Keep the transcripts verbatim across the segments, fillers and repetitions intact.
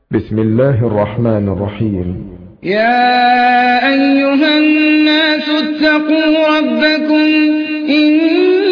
بسم الله الرحمن الرحيم. يا أيها الناس اتقوا ربكم إن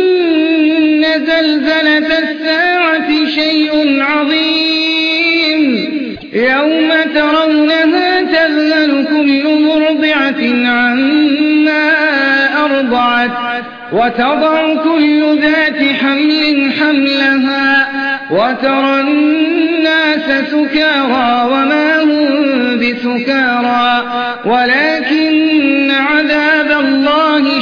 زلزلة الساعة شيء عظيم يوم ترونها تذهل كل مرضعة عما أرضعت وتضع كل ذات حمل حملها وترى الناس سكارى وما هم بسكارى ولكن عذاب الله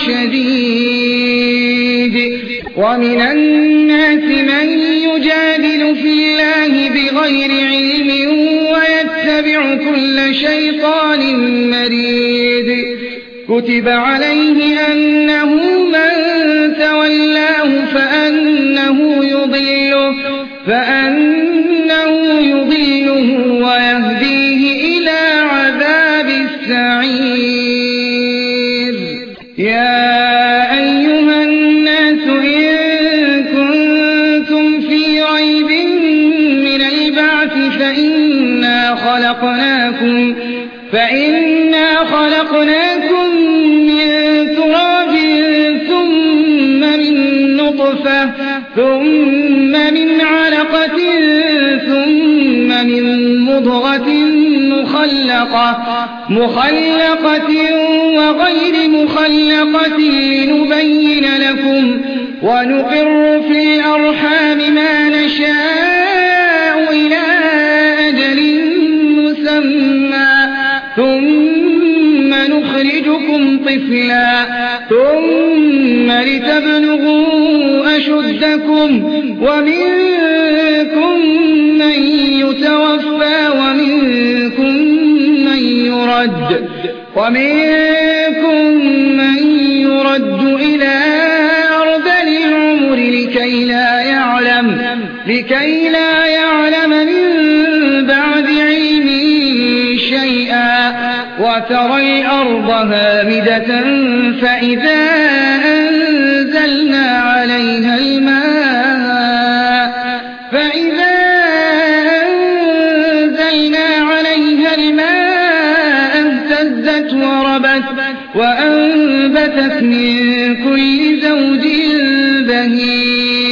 شديد. ومن الناس من يجادل في الله بغير علم ويتبع كل شيطان مريد. كتب عليه أنه من تولاه فأنه يضله فأنه يضله ويهديه إلى عذاب السعير. يا أيها الناس إن كنتم في ريب من البعث فإنا خلقناكم فإنا خلقناكم من تراب ثم من نطفة ثم من علقة ثم من مضغة مخلقة مخلقة وغير مخلقة لنبين لكم ونقر في الأرحام ما نشاء إلى أجل مسمى ثم نخرجكم طفلا ثم لتبلغوا أشدكم ومنكم من يتوفى ومنكم من يرد ومنكم من يرد إلى أرذل العمر لكي لا يعلم لكي لا يعلم من بعد علم شيئا وترى الأرض هامدة فإذا أنزلنا عليها الماء فإذا أنزلنا عليها الماء اهتزت وربت وأنبتت من كل زوج بهيج.